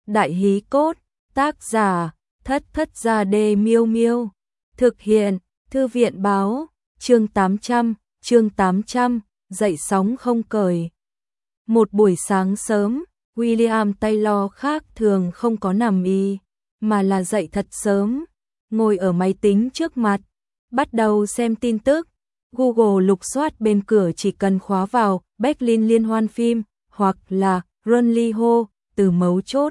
Đại hí cốt, tác giả, Thất Thất Gia Đê Miêu Miêu. Thực hiện, Thư viện báo, chương 800, dậy sóng không cởi. Một buổi sáng sớm, William Taylor khác thường không có nằm y, mà là dậy thật sớm, ngồi ở máy tính trước mặt, bắt đầu xem tin tức. Google lục soát bên cửa chỉ cần khóa vào Berlin liên hoan phim hoặc là Runly Ho từ mấu chốt.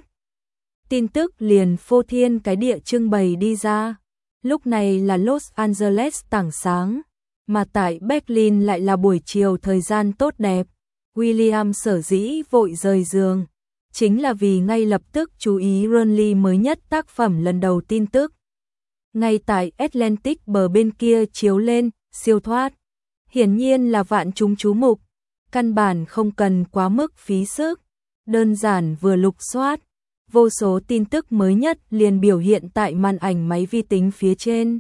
Tin tức liền phô thiên cái địa trưng bày đi ra. Lúc này là Los Angeles tảng sáng, mà tại Berlin lại là buổi chiều thời gian tốt đẹp. William sở dĩ vội rời giường, chính là vì ngay lập tức chú ý Runly mới nhất tác phẩm lần đầu tin tức. Ngay tại Atlantic bờ bên kia chiếu lên, siêu thoát. Hiển nhiên là vạn chúng chú mục, căn bản không cần quá mức phí sức, đơn giản vừa lục soát, vô số tin tức mới nhất liền biểu hiện tại màn ảnh máy vi tính phía trên.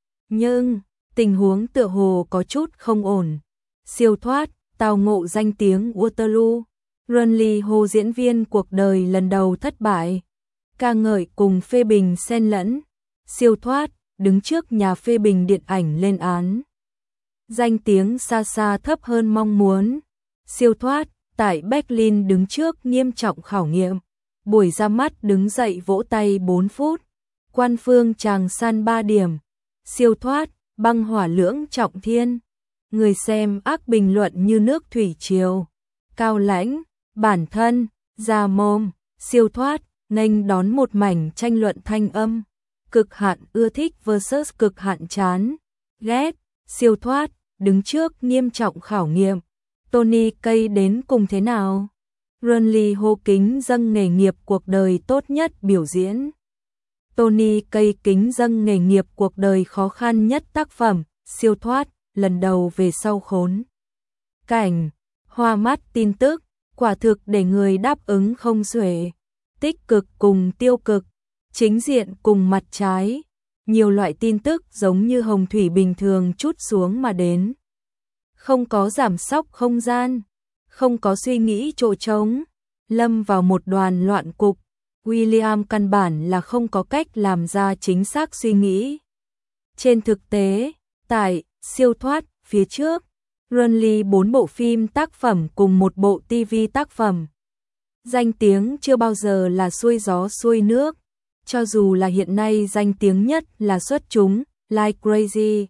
Nhưng, tình huống tựa hồ có chút không ổn. Siêu thoát, tao ngộ danh tiếng Waterloo. Runly Ho diễn viên cuộc đời lần đầu thất bại. Ca ngợi cùng phê bình xen lẫn. Siêu thoát, đứng trước nhà phê bình điện ảnh lên án. Danh tiếng xa xa thấp hơn mong muốn. Siêu thoát, tại Berlin đứng trước nghiêm trọng khảo nghiệm. Buổi ra mắt đứng dậy vỗ tay 4 phút. Quan phương tràng san 3 điểm. Siêu thoát, băng hỏa lưỡng trọng thiên. Người xem ác bình luận như nước thủy triều. Cao lãnh, bản thân, già mồm, siêu thoát, nghênh đón một mảnh tranh luận thanh âm. Cực hạn ưa thích versus cực hạn chán, ghét. Siêu thoát, đứng trước nghiêm trọng khảo nghiệm. Tony Kaye đến cùng thế nào? Runly Ho kính dâng nghề nghiệp cuộc đời tốt nhất biểu diễn. Tony Kaye kính dâng nghề nghiệp cuộc đời khó khăn nhất tác phẩm, siêu thoát, lần đầu về sau khốn cảnh, hoa mắt tin tức, quả thực để người đáp ứng không xuể. Tích cực cùng tiêu cực, chính diện cùng mặt trái, nhiều loại tin tức giống như hồng thủy bình thường trút xuống mà đến. Không có giảm sóc không gian, không có suy nghĩ chỗ trống, lâm vào một đoàn loạn cục. William căn bản là không có cách làm ra chính xác suy nghĩ. Trên thực tế, tại siêu thoát phía trước, Runly 4 bộ phim tác phẩm cùng một bộ TV tác phẩm. Danh tiếng chưa bao giờ là xuôi gió xuôi nước, cho dù là hiện nay danh tiếng nhất là xuất chúng, Like Crazy.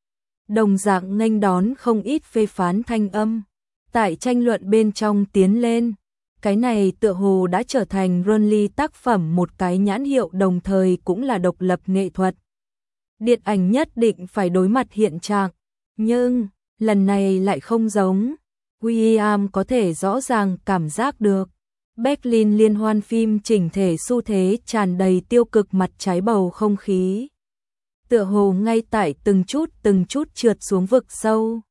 Đồng dạng nghênh đón không ít phê phán thanh âm, tại tranh luận bên trong tiến lên. Cái này tựa hồ đã trở thành Runly tác phẩm một cái nhãn hiệu đồng thời cũng là độc lập nghệ thuật. Điện ảnh nhất định phải đối mặt hiện trạng, nhưng lần này lại không giống. William có thể rõ ràng cảm giác được. Berlin liên hoan phim chỉnh thể xu thế tràn đầy tiêu cực mặt trái bầu không khí. Tựa hồ ngay tại từng chút trượt xuống vực sâu.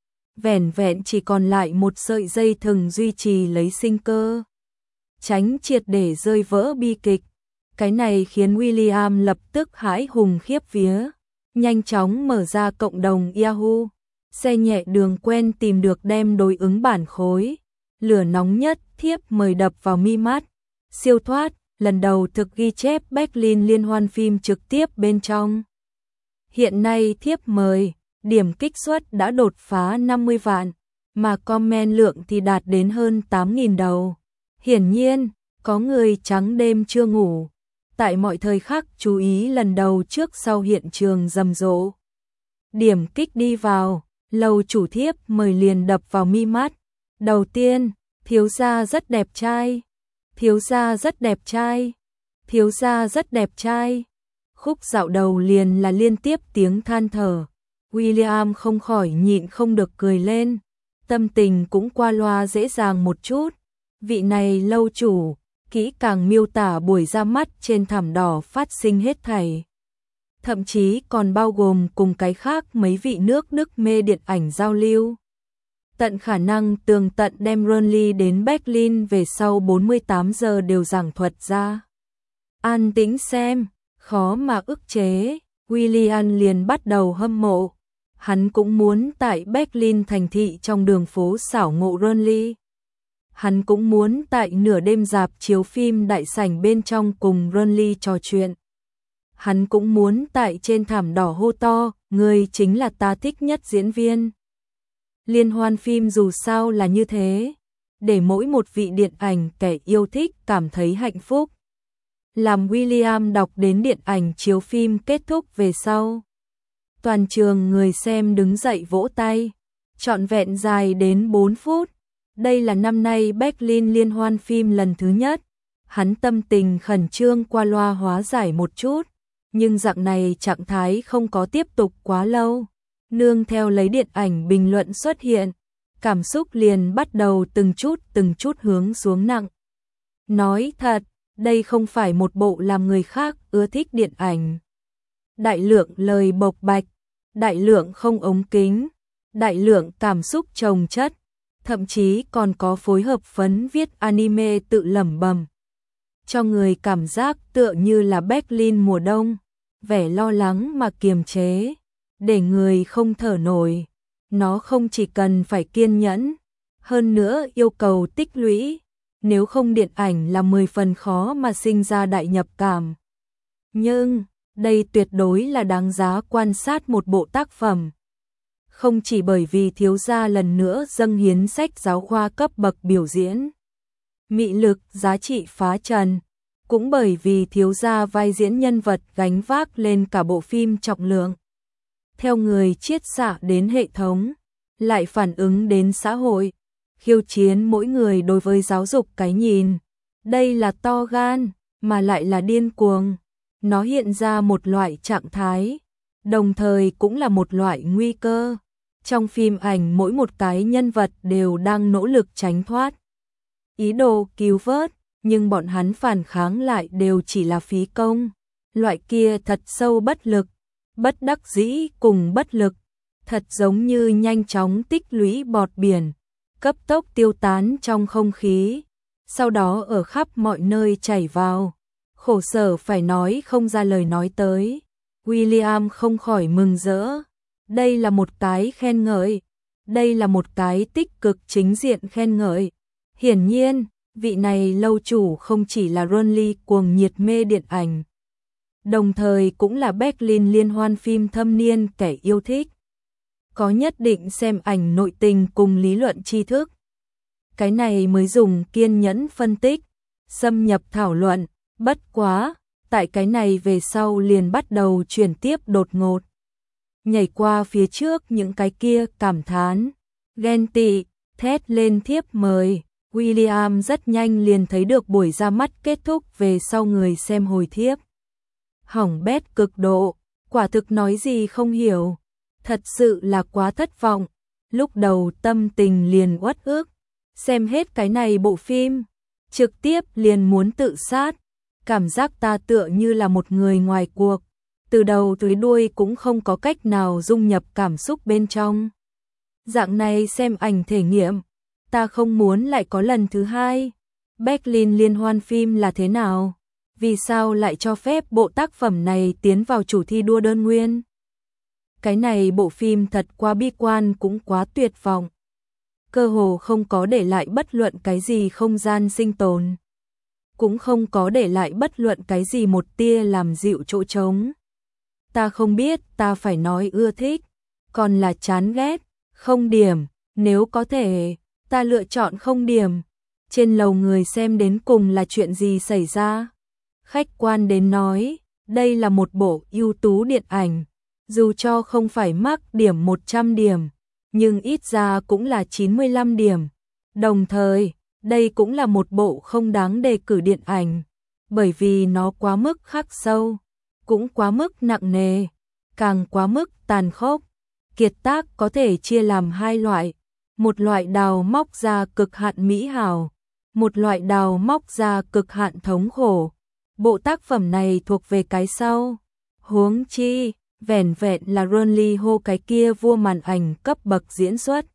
Vẻn vẹn chỉ còn lại một sợi dây thừng duy trì lấy sinh cơ. Tránh triệt để rơi vỡ bi kịch. Cái này khiến William lập tức hãi hùng khiếp vía. Nhanh chóng mở ra cộng đồng Yahoo. Xe nhẹ đường quen tìm được đem đối ứng bản khối. Lửa nóng nhất thiếp mời đập vào mi mắt. Siêu thoát, lần đầu thực ghi chép Berlin liên hoan phim trực tiếp bên trong. Hiện nay thiếp mời, điểm kích suất đã đột phá 50 vạn, mà comment lượng thì đạt đến hơn 8.000 đầu. Hiển nhiên, có người trắng đêm chưa ngủ. Tại mọi thời khắc chú ý lần đầu trước sau hiện trường rầm rộ. Điểm kích đi vào, lầu chủ thiếp mời liền đập vào mi mắt. Đầu tiên, thiếu gia rất đẹp trai. Thiếu gia rất đẹp trai. Thiếu gia rất đẹp trai. Khúc dạo đầu liền là liên tiếp tiếng than thở. William không khỏi nhịn không được cười lên. Tâm tình cũng qua loa dễ dàng một chút. Vị này lâu chủ, kỹ càng miêu tả buổi ra mắt trên thảm đỏ phát sinh hết thảy. Thậm chí còn bao gồm cùng cái khác mấy vị nước Đức mê điện ảnh giao lưu. Tận khả năng tường tận đem Runly đến Berlin về sau 48 giờ đều giảng thuật ra. An tĩnh xem, khó mà ức chế, William liền bắt đầu hâm mộ. Hắn cũng muốn tại Berlin thành thị trong đường phố xảo ngộ Runly. Hắn cũng muốn tại nửa đêm rạp chiếu phim đại sảnh bên trong cùng Ronly trò chuyện. Hắn cũng muốn tại trên thảm đỏ hô to, người chính là ta thích nhất diễn viên. Liên hoan phim dù sao là như thế, để mỗi một vị điện ảnh kẻ yêu thích cảm thấy hạnh phúc. Làm William đọc đến điện ảnh chiếu phim kết thúc về sau. Toàn trường người xem đứng dậy vỗ tay, trọn vẹn dài đến 4 phút. Đây là năm nay Berlin liên hoan phim lần thứ nhất. Hắn tâm tình khẩn trương qua loa hóa giải một chút, nhưng dạng này trạng thái không có tiếp tục quá lâu. Nương theo lấy điện ảnh bình luận xuất hiện, cảm xúc liền bắt đầu từng chút hướng xuống nặng. Nói thật, đây không phải một bộ làm người khác ưa thích điện ảnh. Đại lượng lời bộc bạch, đại lượng không ống kính, đại lượng cảm xúc chồng chất, thậm chí còn có phối hợp phấn viết anime tự lẩm bẩm, cho người cảm giác tựa như là Berlin mùa đông, vẻ lo lắng mà kiềm chế, để người không thở nổi. Nó không chỉ cần phải kiên nhẫn, hơn nữa yêu cầu tích lũy, nếu không điện ảnh là 10 phần khó mà sinh ra đại nhập cảm. Nhưng, đây tuyệt đối là đáng giá quan sát một bộ tác phẩm. Không chỉ bởi vì thiếu gia lần nữa dâng hiến sách giáo khoa cấp bậc biểu diễn, mị lực, giá trị phá trần, cũng bởi vì thiếu gia vai diễn nhân vật gánh vác lên cả bộ phim trọng lượng. Theo người chiết xạ đến hệ thống, lại phản ứng đến xã hội, khiêu chiến mỗi người đối với giáo dục cái nhìn. Đây là to gan, mà lại là điên cuồng. Nó hiện ra một loại trạng thái, đồng thời cũng là một loại nguy cơ. Trong phim ảnh mỗi một cái nhân vật đều đang nỗ lực tránh thoát, ý đồ cứu vớt, nhưng bọn hắn phản kháng lại đều chỉ là phí công. Loại kia thật sâu bất lực, bất đắc dĩ cùng bất lực, thật giống như nhanh chóng tích lũy bọt biển, cấp tốc tiêu tán trong không khí, sau đó ở khắp mọi nơi chảy vào. Khổ sở phải nói không ra lời nói tới. William không khỏi mừng rỡ. Đây là một cái khen ngợi, đây là một cái tích cực chính diện khen ngợi. Hiển nhiên, vị này lâu chủ không chỉ là Ronly cuồng nhiệt mê điện ảnh, đồng thời cũng là Berlin liên hoan phim thâm niên kẻ yêu thích, có nhất định xem ảnh nội tình cùng lý luận tri thức. Cái này mới dùng kiên nhẫn phân tích, xâm nhập thảo luận, bất quá, tại cái này về sau liền bắt đầu chuyển tiếp đột ngột. Nhảy qua phía trước những cái kia cảm thán, ghen tị, thét lên thiếp mời. William rất nhanh liền thấy được buổi ra mắt kết thúc về sau người xem hồi thiếp. Hỏng bét cực độ, quả thực nói gì không hiểu, thật sự là quá thất vọng. Lúc đầu tâm tình liền uất ức, xem hết cái này bộ phim, trực tiếp liền muốn tự sát. Cảm giác ta tựa như là một người ngoài cuộc, từ đầu tới đuôi cũng không có cách nào dung nhập cảm xúc bên trong. Dạng này xem ảnh thể nghiệm, ta không muốn lại có lần thứ hai. Berlin liên hoan phim là thế nào? Vì sao lại cho phép bộ tác phẩm này tiến vào chủ thi đua đơn nguyên? Cái này bộ phim thật quá bi quan cũng quá tuyệt vọng. Cơ hồ không có để lại bất luận cái gì không gian sinh tồn, cũng không có để lại bất luận cái gì một tia làm dịu chỗ trống. Ta không biết ta phải nói ưa thích, còn là chán ghét, không điểm, nếu có thể, ta lựa chọn không điểm. Trên lầu người xem đến cùng là chuyện gì xảy ra? Khách quan đến nói, đây là một bộ ưu tú điện ảnh, dù cho không phải mắc điểm 100 điểm, nhưng ít ra cũng là 95 điểm. Đồng thời, đây cũng là một bộ không đáng đề cử điện ảnh, bởi vì nó quá mức khắc sâu, cũng quá mức nặng nề, càng quá mức tàn khốc. Kiệt tác có thể chia làm hai loại, một loại đào móc ra cực hạn mỹ hảo, một loại đào móc ra cực hạn thống khổ. Bộ tác phẩm này thuộc về cái sau. Huống chi, vẻn vẹn là Ronly hô cái kia vua màn ảnh cấp bậc diễn xuất.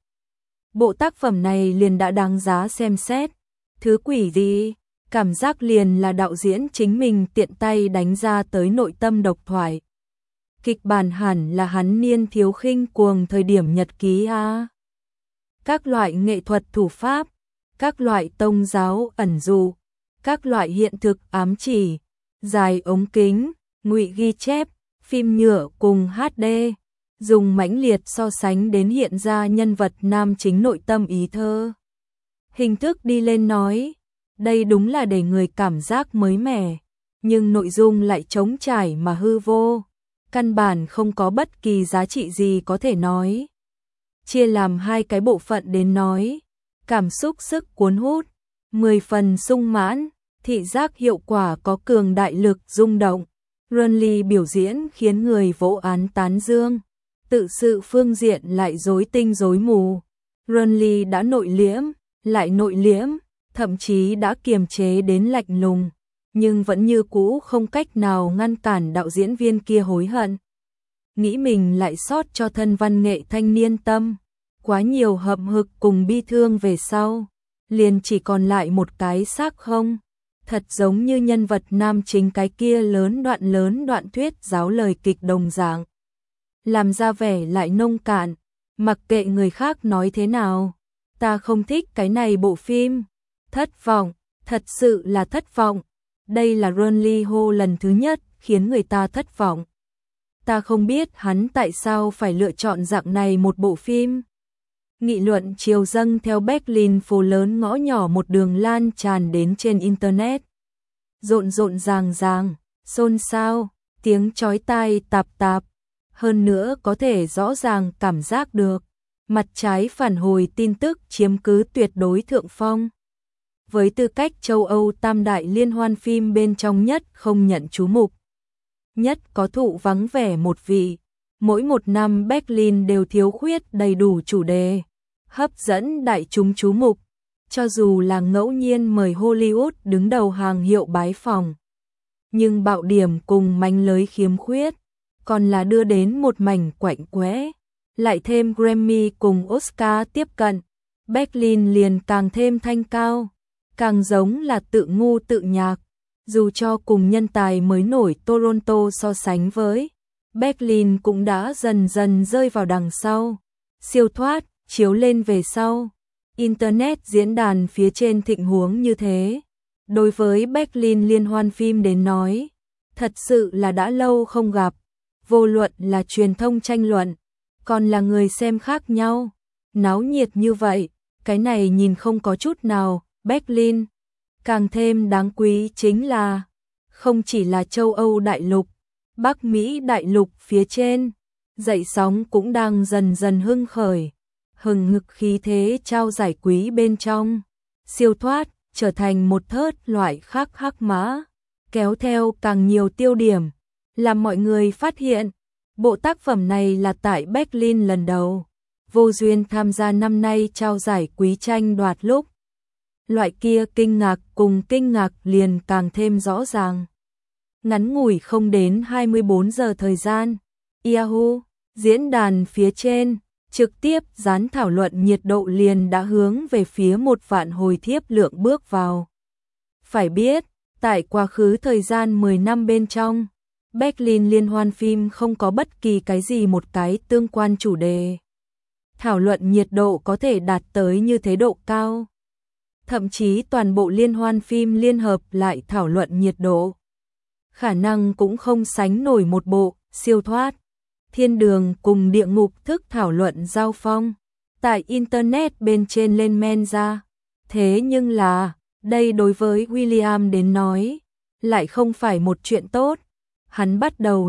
Bộ tác phẩm này liền đã đáng giá xem xét. Thứ quỷ gì? Cảm giác liền là đạo diễn chính mình tiện tay đánh ra tới nội tâm độc thoại. Kịch bản hẳn là hắn niên thiếu khinh cuồng thời điểm nhật ký a. Các loại nghệ thuật thủ pháp, các loại tôn giáo ẩn dụ, các loại hiện thực ám chỉ, dài ống kính, ngụy ghi chép, phim nhựa cùng HD, dùng mãnh liệt so sánh đến hiện ra nhân vật nam chính nội tâm ý thơ. Hình thức đi lên nói, đây đúng là để người cảm giác mới mẻ, nhưng nội dung lại trống trải mà hư vô, căn bản không có bất kỳ giá trị gì có thể nói. Chia làm hai cái bộ phận đến nói, cảm xúc sức cuốn hút, 10 phần sung mãn, thị giác hiệu quả có cường đại lực rung động. Renly biểu diễn khiến người vô án tán dương, tự sự phương diện lại rối tinh rối mù. Renly đã nội liễm, lại nội liễm, thậm chí đã kiềm chế đến lạnh lùng, nhưng vẫn như cũ không cách nào ngăn cản đạo diễn viên kia hối hận. Nghĩ mình lại sót cho thân văn nghệ thanh niên tâm, quá nhiều hậm hực cùng bi thương về sau, liền chỉ còn lại một cái xác không. Thật giống như nhân vật nam chính cái kia lớn đoạn thuyết giáo lời kịch đồng dạng. Làm ra vẻ lại nông cạn, mặc kệ người khác nói thế nào. Ta không thích cái này bộ phim. Thất vọng, thật sự là thất vọng. Đây là Renly Ho lần thứ nhất khiến người ta thất vọng. Ta không biết hắn tại sao phải lựa chọn dạng này một bộ phim. Nghị luận chiều dâng theo Berlin phố lớn ngõ nhỏ một đường lan tràn đến trên Internet. Rộn ràng, xôn xao, tiếng chói tai tạp. Hơn nữa có thể rõ ràng cảm giác được, mặt trái phản hồi tin tức chiếm cứ tuyệt đối thượng phong. Với tư cách châu Âu tam đại liên hoan phim bên trong nhất không nhận chú mục, nhất có thụ vắng vẻ một vị, mỗi một năm Berlin đều thiếu khuyết đầy đủ chủ đề, hấp dẫn đại chúng chú mục, cho dù là ngẫu nhiên mời Hollywood đứng đầu hàng hiệu bái phòng. Nhưng bạo điểm cùng manh lới khiếm khuyết, còn là đưa đến một mảnh quạnh quẽ, lại thêm Grammy cùng Oscar tiếp cận, Berlin liền càng thêm thanh cao, càng giống là tự ngu tự nhạc. Dù cho cùng nhân tài mới nổi Toronto so sánh với, Berlin cũng đã dần dần rơi vào đằng sau. Siêu thoát, chiếu lên về sau. Internet diễn đàn phía trên thịnh huống như thế. Đối với Berlin liên hoan phim đến nói, thật sự là đã lâu không gặp. Vô luận là truyền thông tranh luận, còn là người xem khác nhau. Náo nhiệt như vậy, cái này nhìn không có chút nào, Berlin. Càng thêm đáng quý chính là, không chỉ là châu Âu đại lục, Bắc Mỹ đại lục phía trên, dậy sóng cũng đang dần dần hưng khởi, hừng hực khí thế trao giải quý bên trong, siêu thoát, trở thành một thớt loại khác hắc mã, kéo theo càng nhiều tiêu điểm, làm mọi người phát hiện, bộ tác phẩm này là tại Berlin lần đầu, vô duyên tham gia năm nay trao giải quý tranh đoạt lúc. Loại kia kinh ngạc cùng kinh ngạc liền càng thêm rõ ràng. Ngắn ngủi không đến 24 giờ thời gian, Yahoo, diễn đàn phía trên, trực tiếp dán thảo luận nhiệt độ liền đã hướng về phía 1 vạn hồi thiếp lượng bước vào. Phải biết, tại quá khứ thời gian 10 năm bên trong, Berlin liên hoan phim không có bất kỳ cái gì một cái tương quan chủ đề. Thảo luận nhiệt độ có thể đạt tới như thế độ cao. Thậm chí toàn bộ liên hoan phim liên hợp lại thảo luận nhiệt độ. Khả năng cũng không sánh nổi một bộ, siêu thoát. Thiên đường cùng địa ngục thức thảo luận giao phong. Tại Internet bên trên lên men ra. Thế nhưng là, đây đối với William đến nói, lại không phải một chuyện tốt. Hắn bắt đầu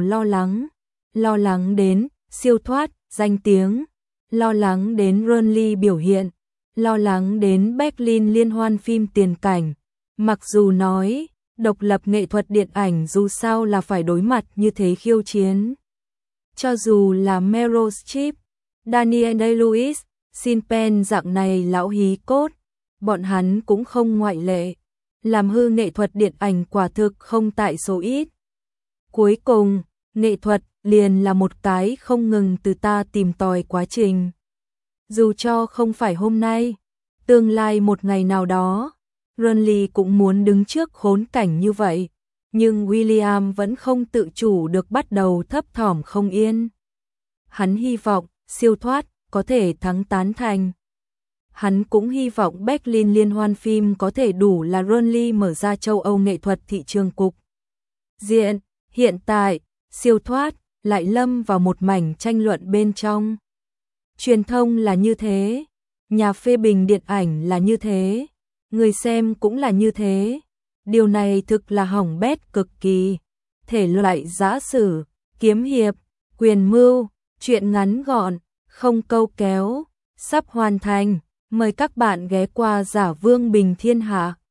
lo lắng đến siêu thoát, danh tiếng, lo lắng đến Renly biểu hiện. Lo lắng đến Berlin liên hoan phim tiền cảnh, mặc dù nói, độc lập nghệ thuật điện ảnh dù sao là phải đối mặt như thế khiêu chiến. Cho dù là Meryl Streep, Daniel Day-Lewis, Sean Penn dạng này lão hí cốt, bọn hắn cũng không ngoại lệ, làm hư nghệ thuật điện ảnh quả thực không tại số ít. Cuối cùng, nghệ thuật liền là một cái không ngừng từ ta tìm tòi quá trình. Dù cho không phải hôm nay, tương lai một ngày nào đó, Renly cũng muốn đứng trước khốn cảnh như vậy, nhưng William vẫn không tự chủ được bắt đầu thấp thỏm không yên. Hắn hy vọng siêu thoát có thể thắng tán thành. Hắn cũng hy vọng Berlin liên hoan phim có thể đủ là Runly mở ra châu Âu nghệ thuật thị trường cục diện. Hiện tại, siêu thoát lại lâm vào một mảnh tranh luận bên trong. Truyền thông là như thế, nhà phê bình điện ảnh là như thế, người xem cũng là như thế. Điều này thực là hỏng bét cực kỳ. Thể loại giã sử, kiếm hiệp, quyền mưu, truyện ngắn gọn, không câu kéo, sắp hoàn thành. Mời các bạn ghé qua Giả Vương Bình Thiên Hạ.